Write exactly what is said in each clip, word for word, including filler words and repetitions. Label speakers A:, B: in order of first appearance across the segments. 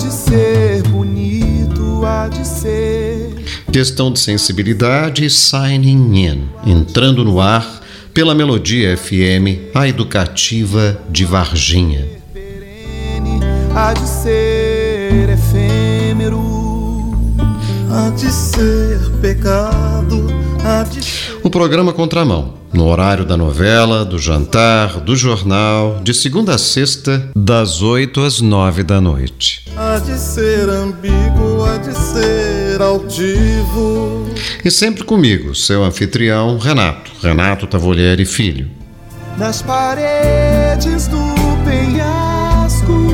A: de ser bonito, há de ser.
B: Questão de sensibilidade, Signing In, entrando no ar pela Melodia F M, a educativa de Varginha.
A: Há de ser efêmero, há de ser pecado, há de ser...
B: O programa Contramão, no horário da novela, do jantar, do jornal, de segunda a sexta, das oito às nove da noite.
A: Há de ser ambíguo, há de ser altivo.
B: E sempre comigo, seu anfitrião, Renato, Renato Tavolieri Filho.
A: Nas paredes do penhasco.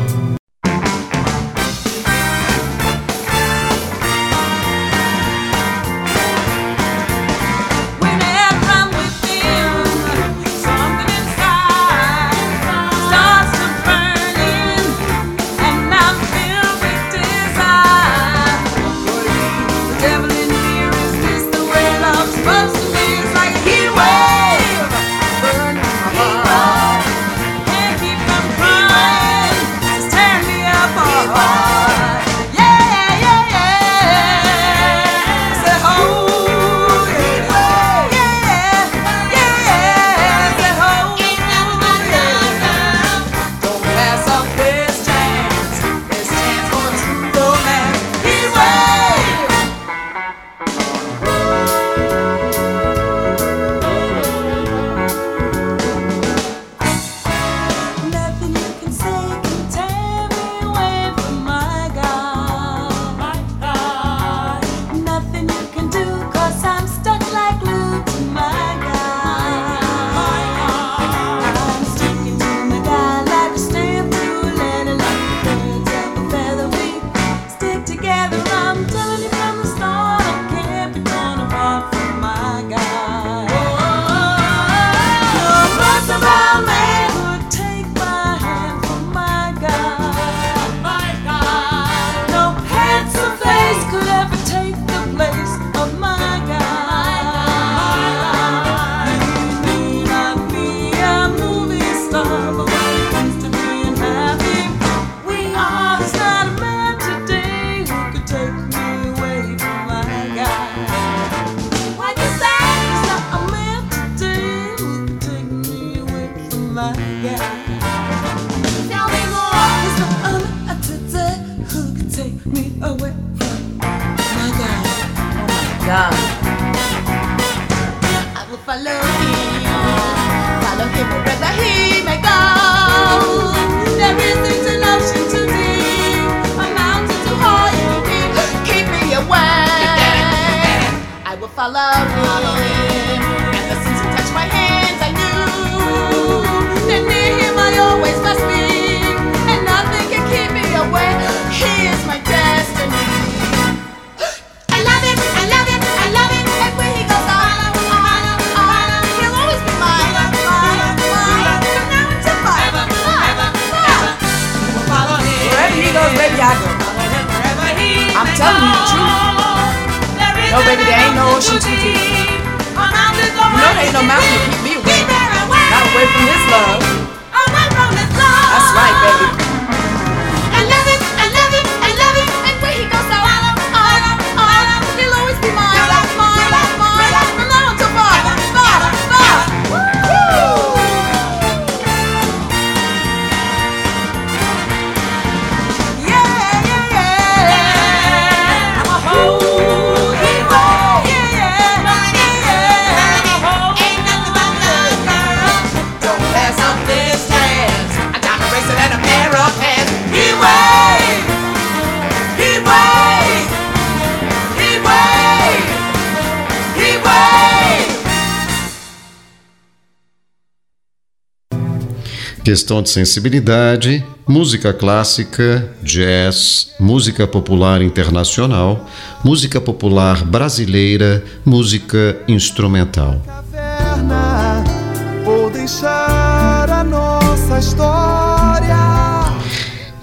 B: Questão de sensibilidade, música clássica, jazz, música popular internacional, música popular brasileira, música instrumental.
A: Caverna, vou deixar a nossa história.
B: E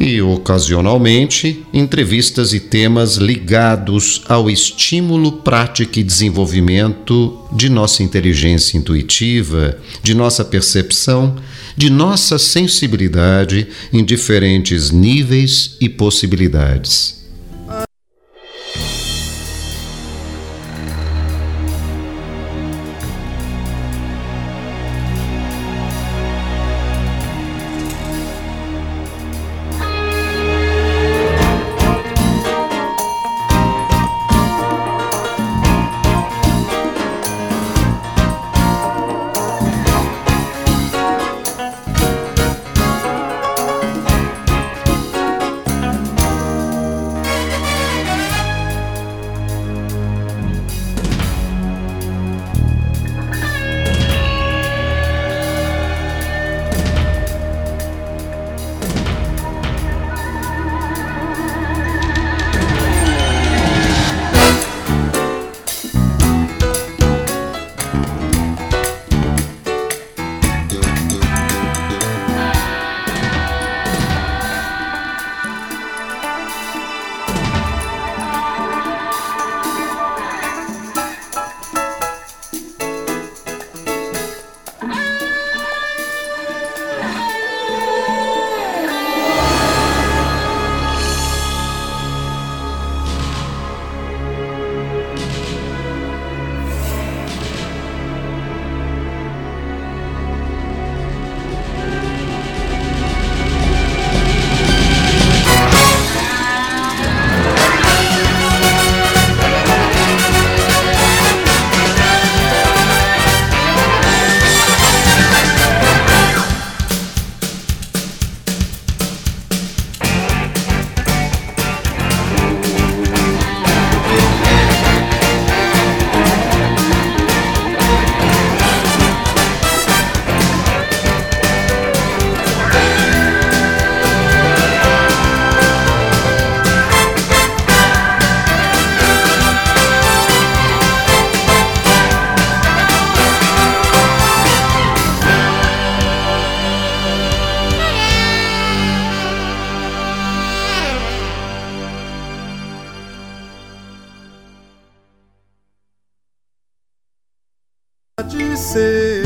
B: e, ocasionalmente, entrevistas e temas ligados ao estímulo, prática e desenvolvimento de nossa inteligência intuitiva, de nossa percepção, de nossa sensibilidade em diferentes níveis e possibilidades.
A: Há de ser,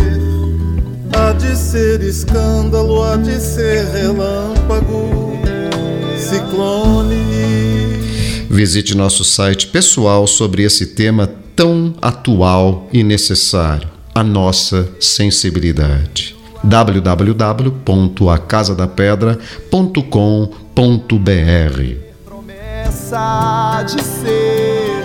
A: há de ser escândalo, há de ser relâmpago, ciclone.
B: Visite nosso site pessoal sobre esse tema tão atual e necessário, a nossa sensibilidade. w w w ponto a casa da pedra ponto com ponto b r.
C: Promessa de ser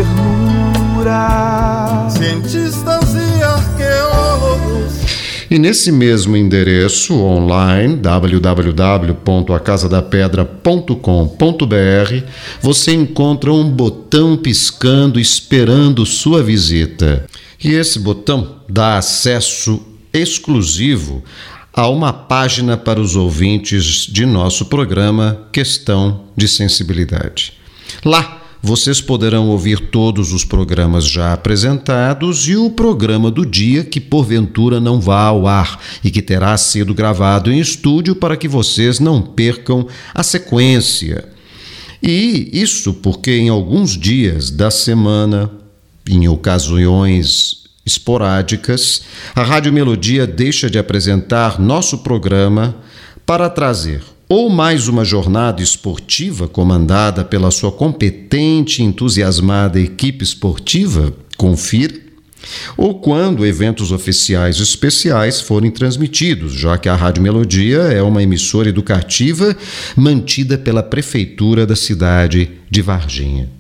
C: ternura.
A: Cientistas e arqueólogos.
B: E nesse mesmo endereço online, w w w ponto a casa da pedra ponto com ponto b r, você encontra um botão piscando esperando sua visita. E esse botão dá acesso exclusivo a uma página para os ouvintes de nosso programa Questão de Sensibilidade. Lá vocês poderão ouvir todos os programas já apresentados e o programa do dia que porventura não vá ao ar e que terá sido gravado em estúdio para que vocês não percam a sequência. E isso porque em alguns dias da semana, em ocasiões esporádicas, a Rádio Melodia deixa de apresentar nosso programa para trazer ou mais uma jornada esportiva comandada pela sua competente e entusiasmada equipe esportiva, confira, ou quando eventos oficiais especiais forem transmitidos, já que a Rádio Melodia é uma emissora educativa mantida pela Prefeitura da cidade de Varginha.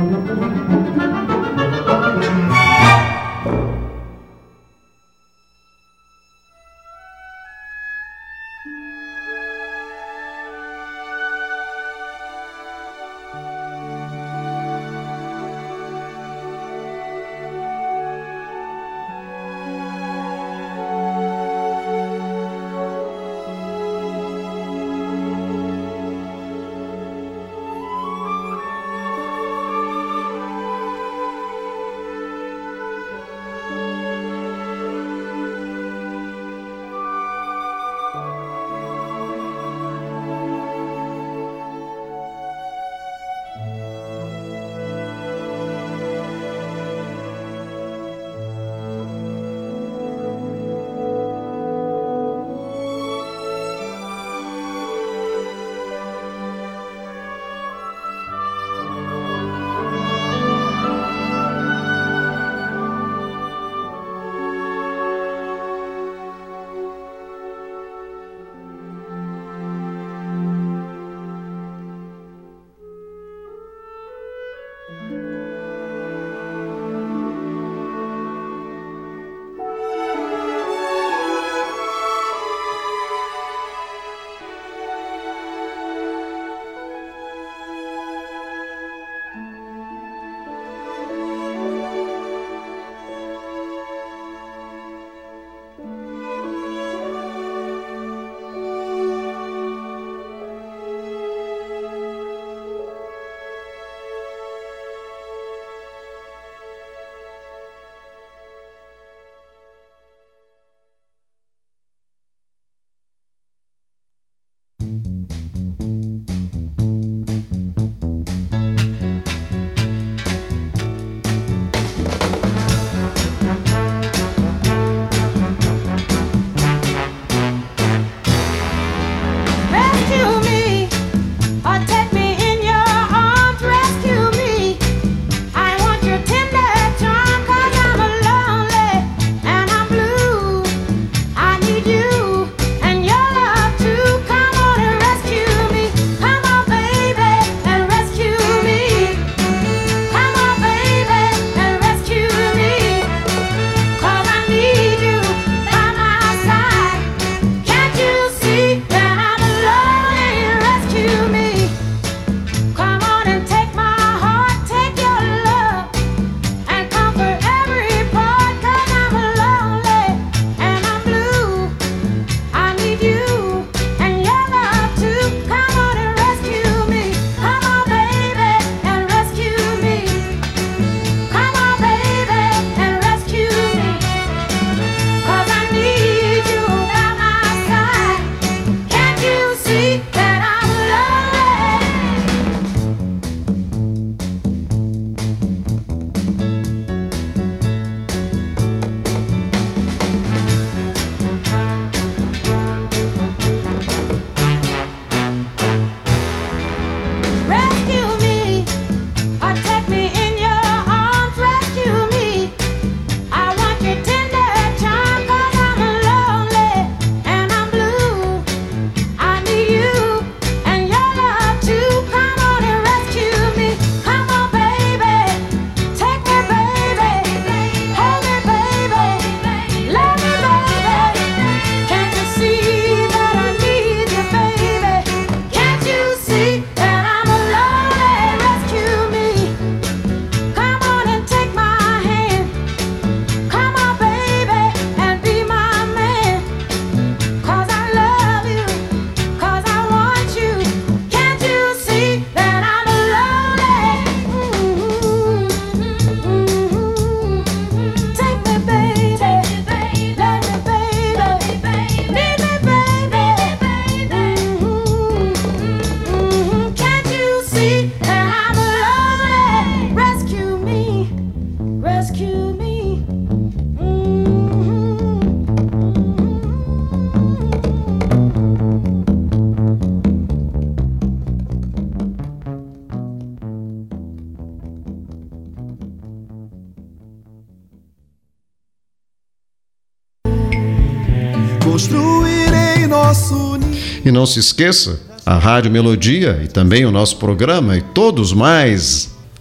A: construirei nosso ninho.
B: E não se esqueça, a Rádio Melodia e também o nosso programa e todos mais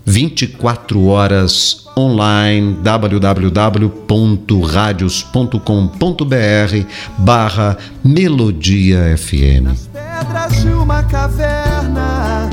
B: vinte e quatro horas online, w w w ponto radios ponto com ponto b r barra Melodia F M.
C: Nas pedras de uma caverna.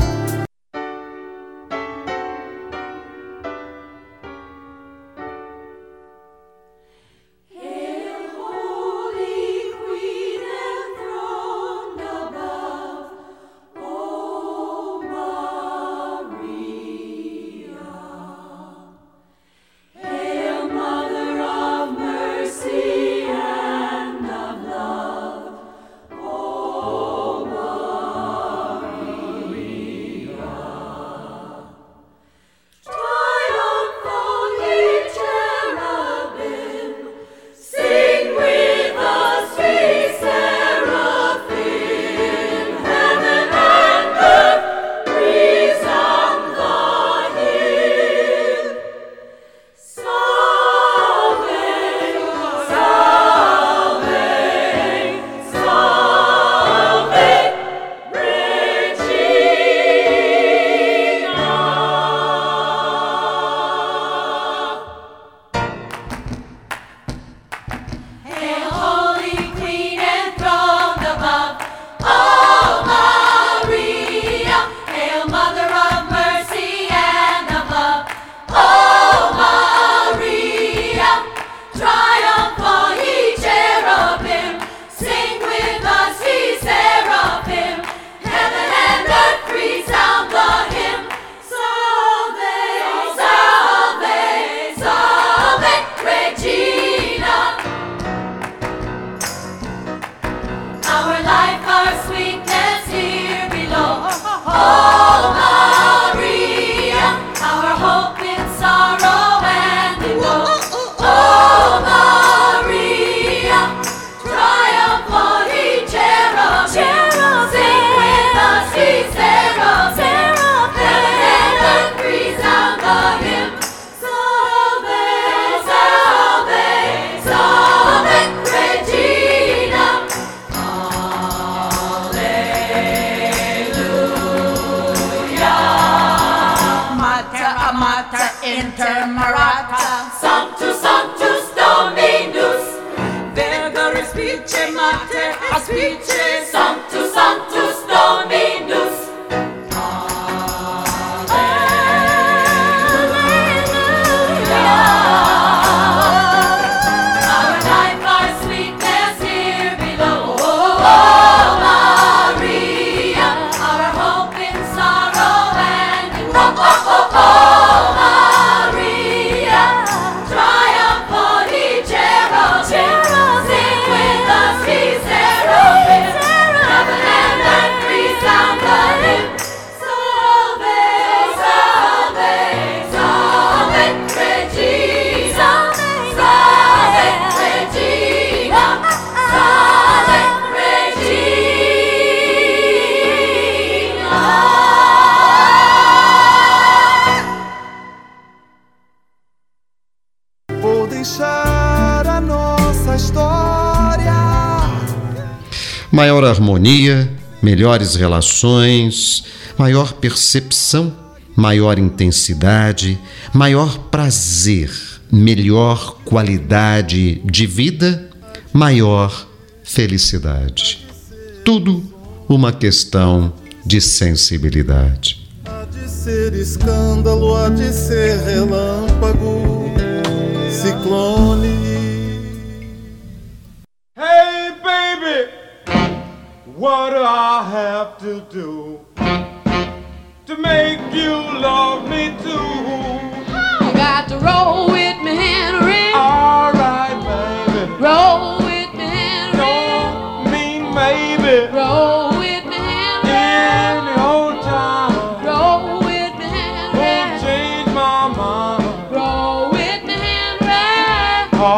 B: Maior harmonia, melhores relações, maior percepção, maior intensidade, maior prazer, melhor qualidade de vida, maior felicidade. Tudo uma questão de sensibilidade.
A: Há de ser escândalo, há de ser relâmpago, ciclone.
D: Hey baby, what do I have to do to make you love me too?
E: You got to roll with me, Henry.
D: All right, baby.
E: Roll with me, Henry.
D: Don't mean maybe.
E: Roll with me, Henry.
D: In the old time.
E: Roll with me, Henry.
D: Won't change my mind.
E: Roll with me, Henry.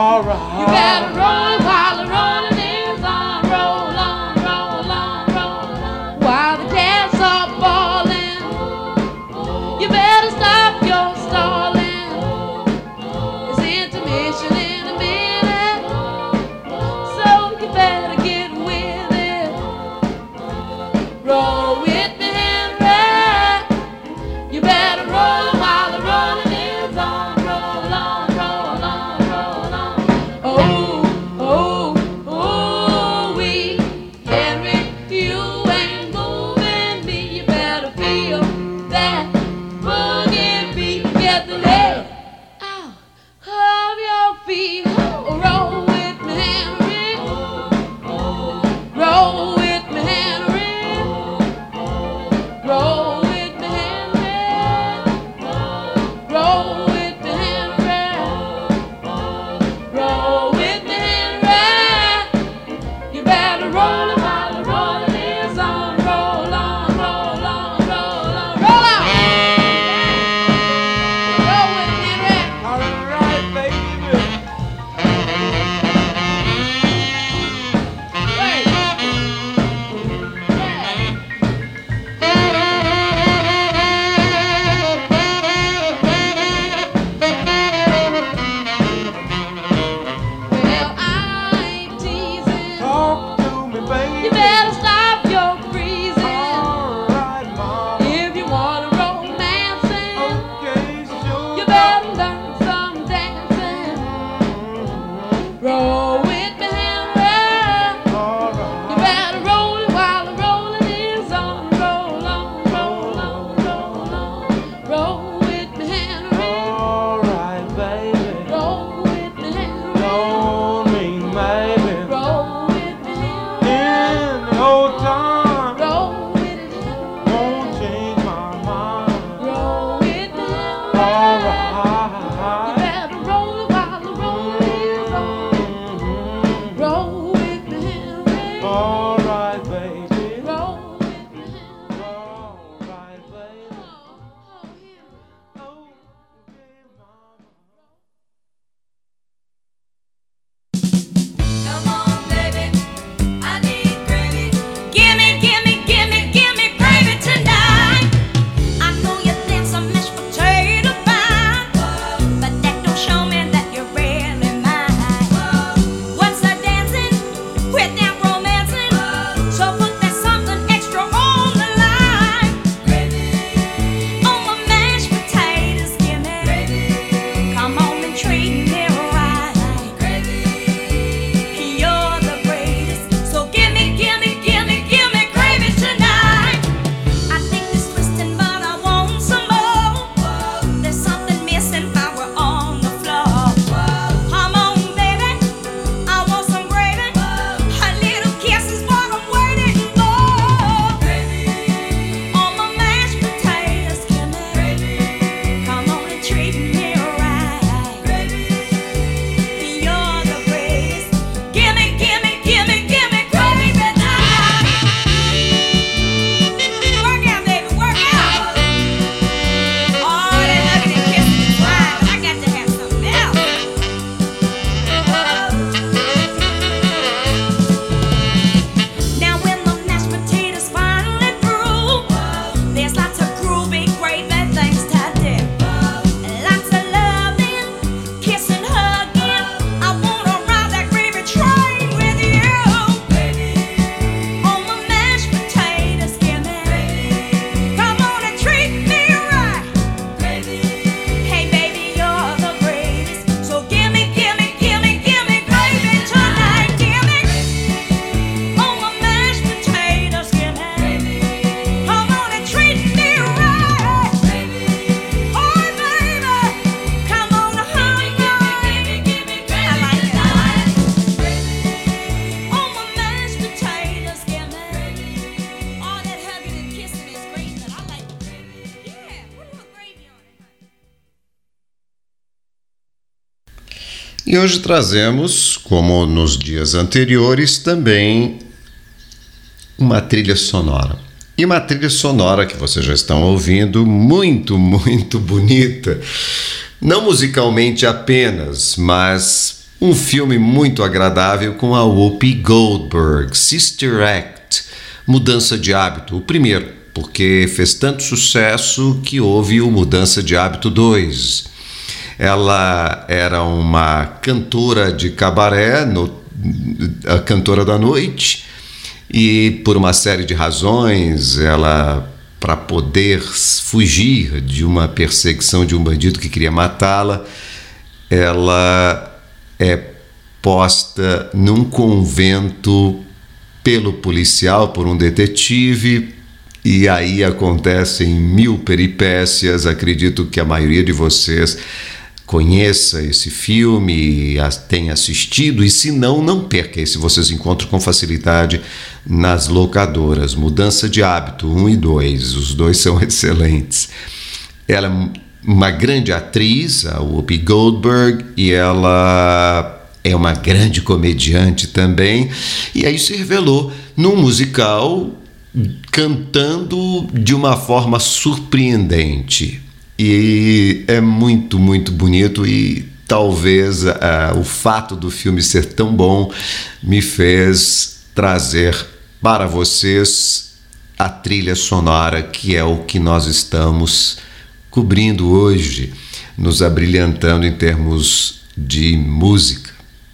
B: E hoje trazemos, como nos dias anteriores, também uma trilha sonora. E uma trilha sonora que vocês já estão ouvindo, muito, muito bonita. Não musicalmente apenas, mas um filme muito agradável com a Whoopi Goldberg, Sister Act, Mudança de Hábito, o primeiro, porque fez tanto sucesso que houve o Mudança de Hábito dois. Ela era uma cantora de cabaré, no, a cantora da noite, e por uma série de razões, ela, para poder fugir de uma perseguição de um bandido que queria matá-la, ela é posta num convento pelo policial, por um detetive, e aí acontecem mil peripécias. Acredito que a maioria de vocês conheça esse filme, tenha assistido, e se não, não perca esse. Vocês encontram com facilidade nas locadoras. Mudança de Hábito um e dois, os dois são excelentes. Ela é uma grande atriz, a Whoopi Goldberg, e ela é uma grande comediante também, e aí se revelou num musical cantando de uma forma surpreendente. E é muito, muito bonito, e talvez uh, o fato do filme ser tão bom me fez trazer para vocês a trilha sonora, que é o que nós estamos cobrindo hoje, nos abrilhantando em termos de música.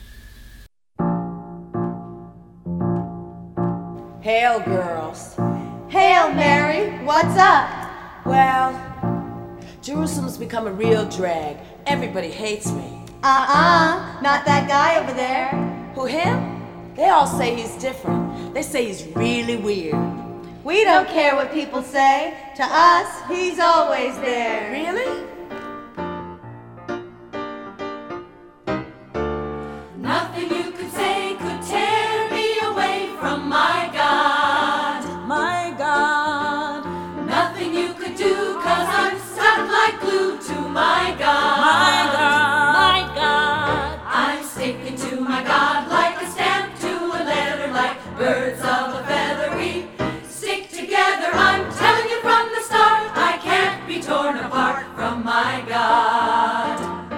F: Hail, girls.
G: Hail, Mary. What's up?
F: Well, Jerusalem's become a real drag. Everybody hates me.
G: Uh-uh. Not that guy over there.
F: Who, him? They all say he's different. They say he's really weird.
G: We don't care what people say. To us, he's always there.
F: Really?
E: Nothing you could say could tear me away from my God.
F: My God.
E: Nothing you could do, cause I'm stuck like glue to my God.
F: My God.
E: My God. I'm sticking to my God like a stamp to a letter, like birds of a feather. We stick together, I'm telling you from the start. I can't be torn apart from my God.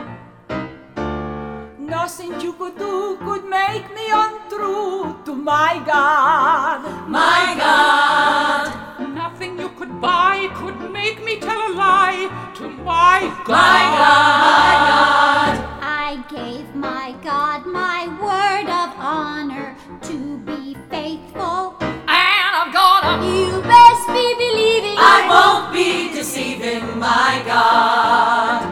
F: Nothing you could do could make me untrue to my God.
E: My God.
H: Nothing you could buy could make me tell a lie to my God.
E: My God. My God.
I: I gave my God my word of honor to be faithful.
H: And I'm gonna.
I: You best be believing
E: I won't be deceiving my God.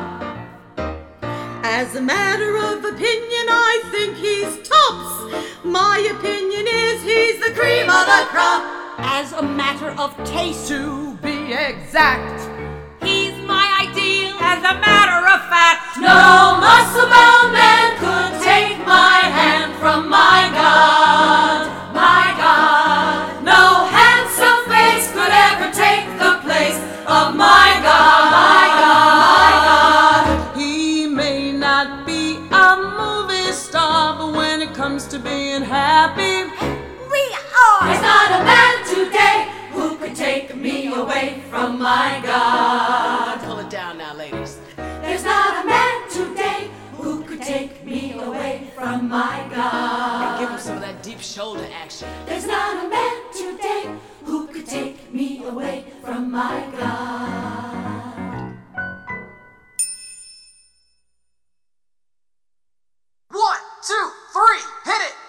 G: As a matter of opinion, I think he's tops. My opinion is he's the cream of the crop.
H: As a matter of taste, to be exact, he's my ideal. As a matter of fact,
E: No muscle-bound man could take my hand from my God. My God. No handsome face could ever take the place of my God. My God. My God.
F: He may not be a movie star, but when it comes to being happy,
I: we are.
E: There's not a man today who could take me away from my God.
F: pull it down now, ladies.
E: There's not a man today who could take me away from my God.
F: Give him some of that deep shoulder action.
E: There's not a man today who could take me away from my God.
C: One, two, three, hit it!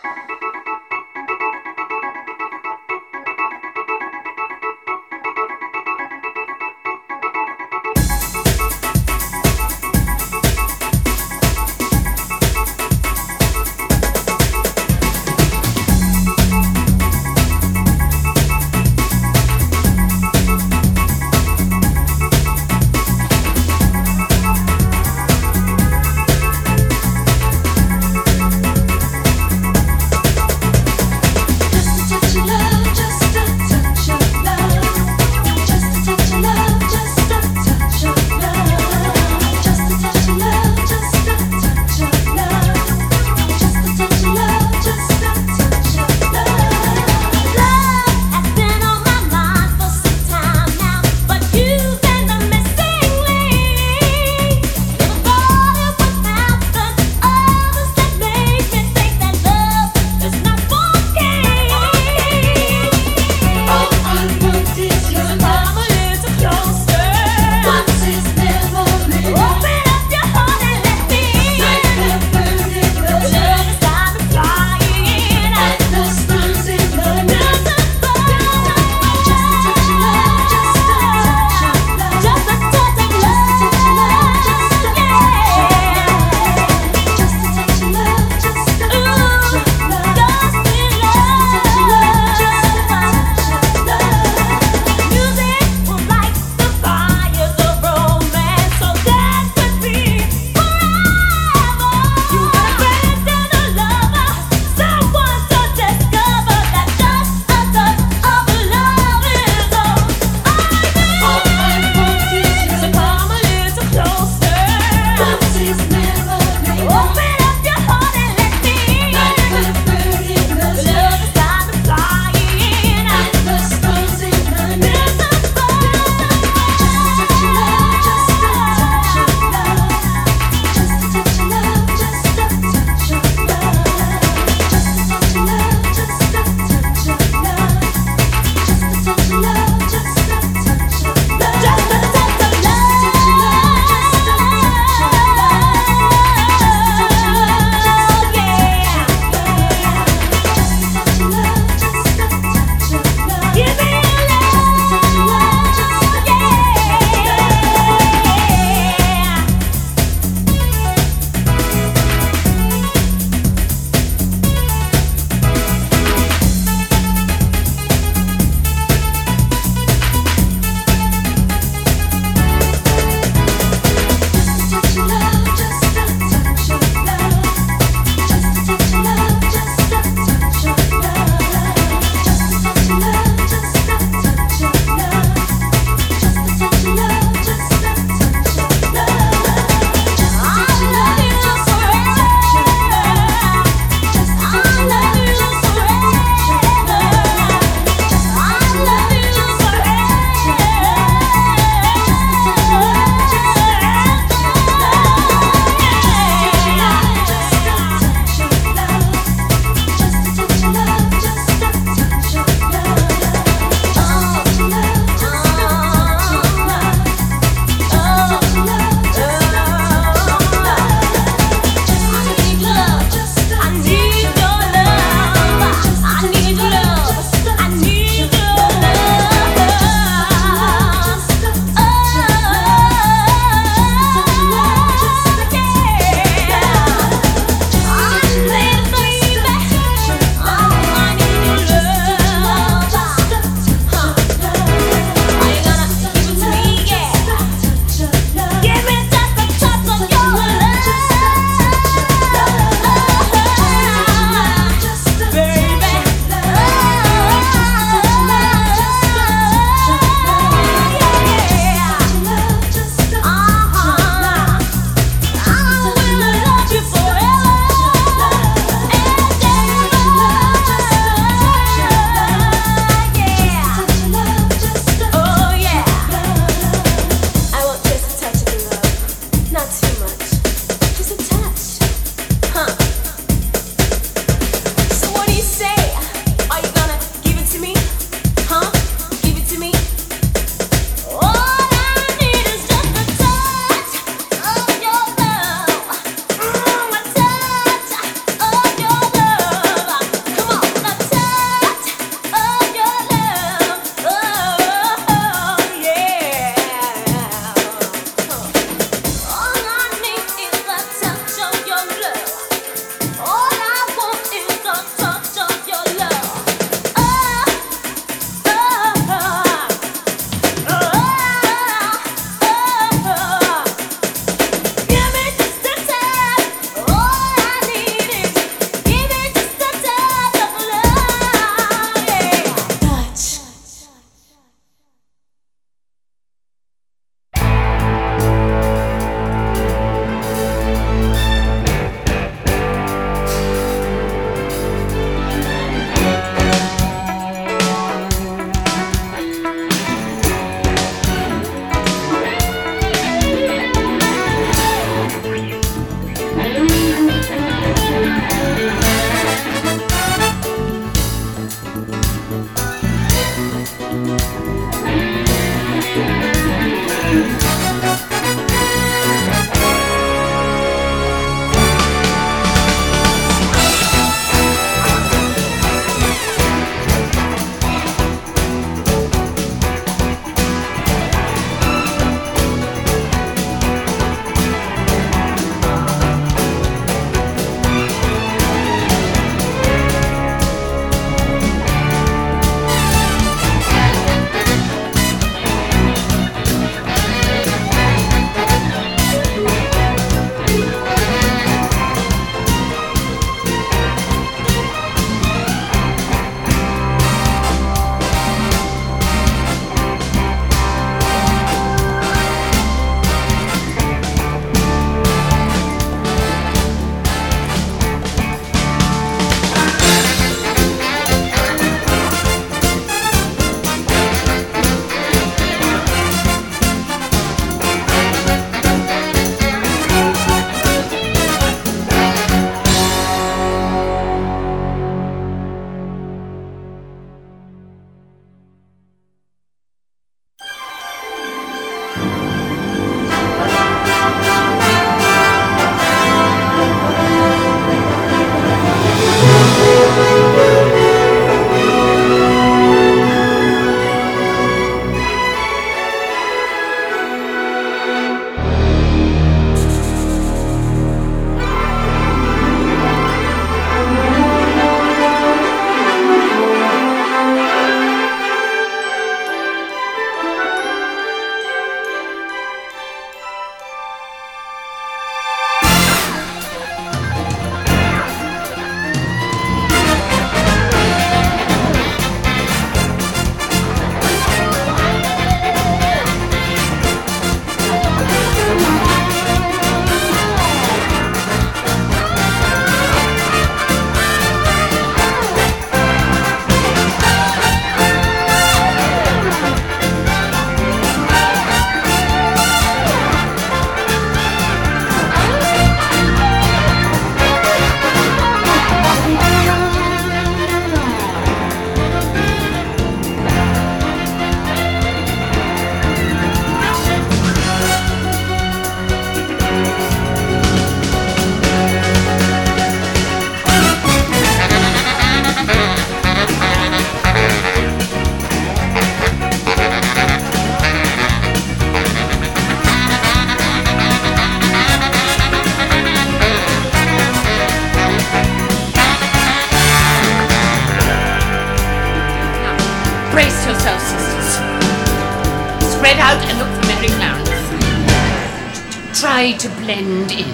J: try to blend in.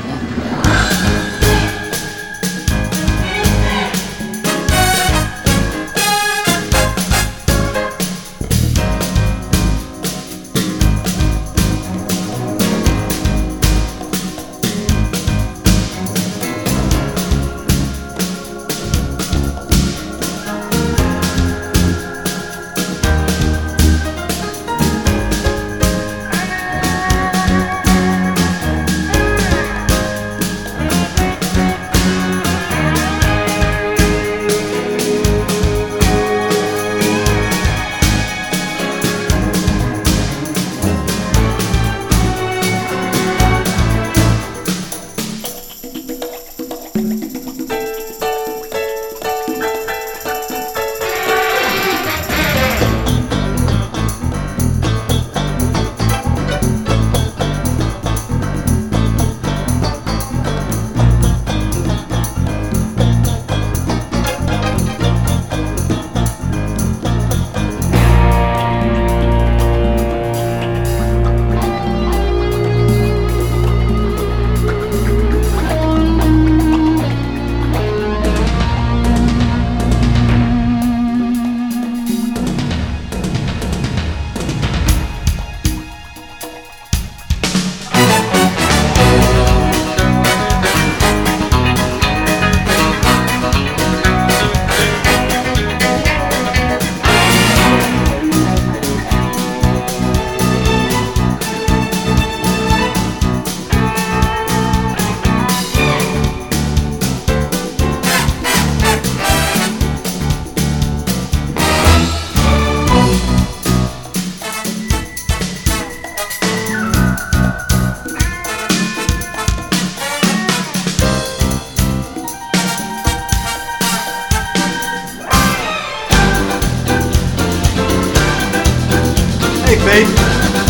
K: babe.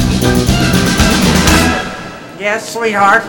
L: Yes, sweetheart.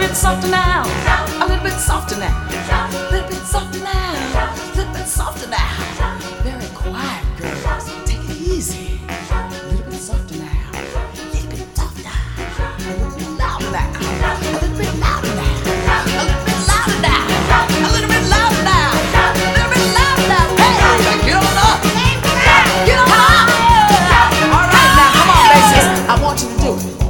F: bit softer now. A little bit softer now. A little bit softer now. A little bit softer now. Very quiet, girls. Take it easy. A little bit softer now. A little bit softer. A little bit louder now. A little bit louder now. A little bit louder now. A little bit louder now. A little bit louder now. Hey, get on up. Get on up. All right, now come on, bassist. I want you to do it.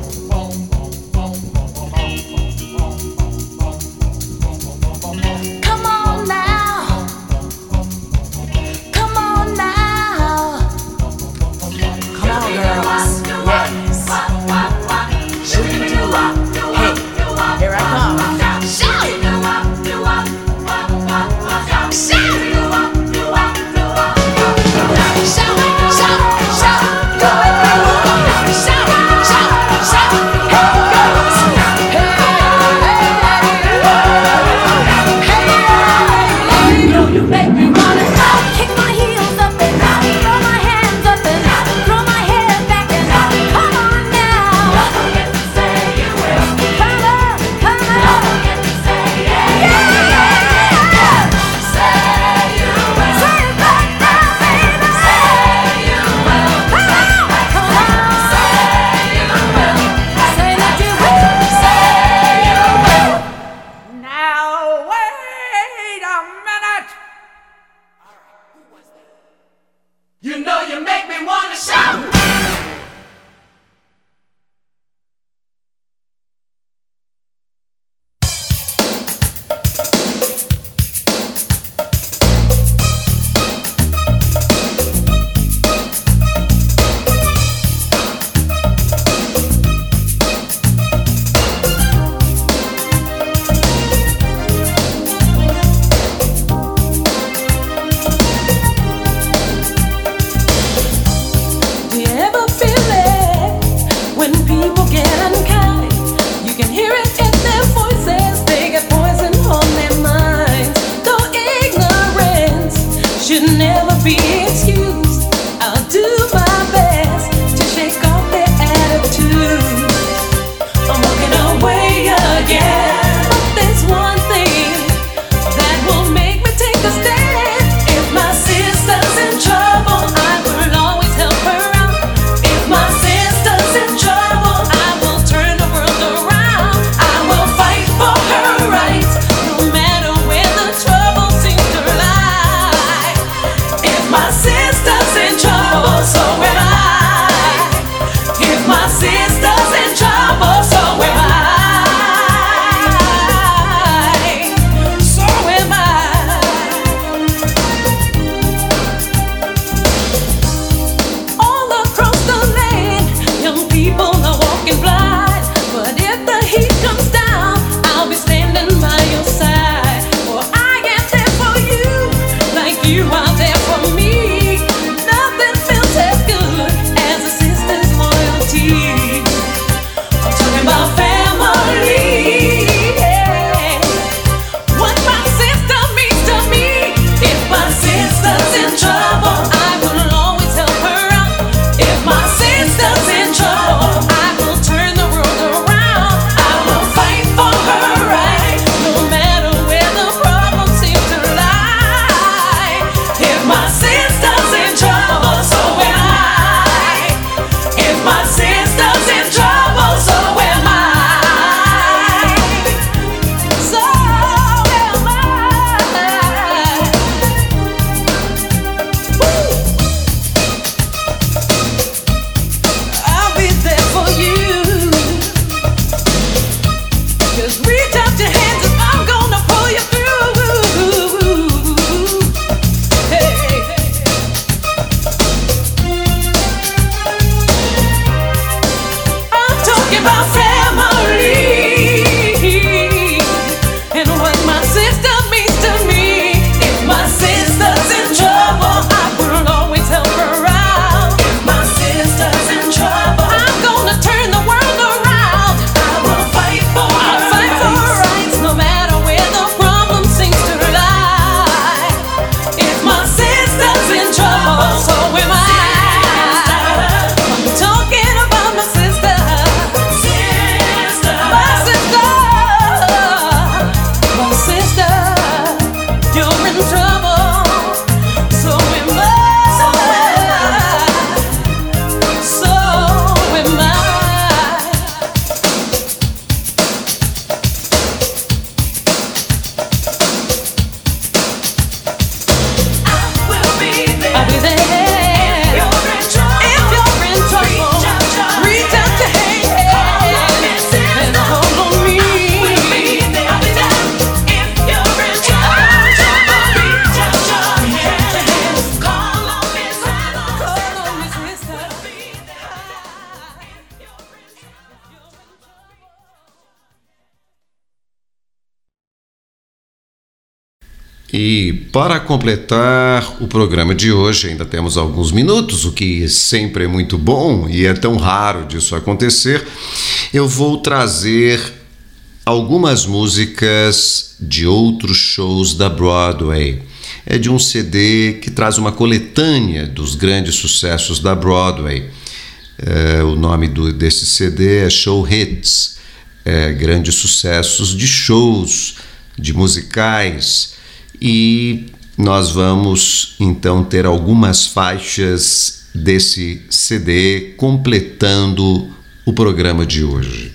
B: E para completar o programa de hoje, ainda temos alguns minutos, o que sempre é muito bom e é tão raro disso acontecer, eu vou trazer algumas músicas de outros shows da Broadway. É de um C D que traz uma coletânea dos grandes sucessos da Broadway. É, o nome do, desse C D é Show Hits, é, grandes sucessos de shows, de musicais. E nós vamos então ter algumas faixas desse C D completando o programa de hoje.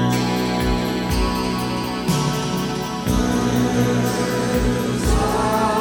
E: Thank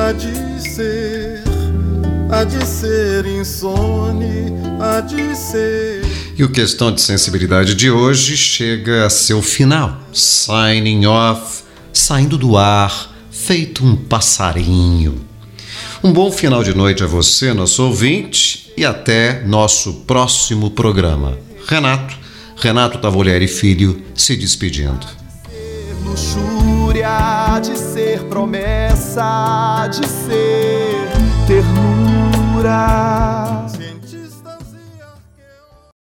A: há de ser, há de ser insone, há de ser.
B: E o Questão de Sensibilidade de hoje chega a seu final. Signing off, saindo do ar, feito um passarinho. Um bom final de noite a você, nosso ouvinte, e até nosso próximo programa. Renato, Renato Tavolieri Filho, se despedindo.
J: Luxúria, de ser promessa, de ser ternura.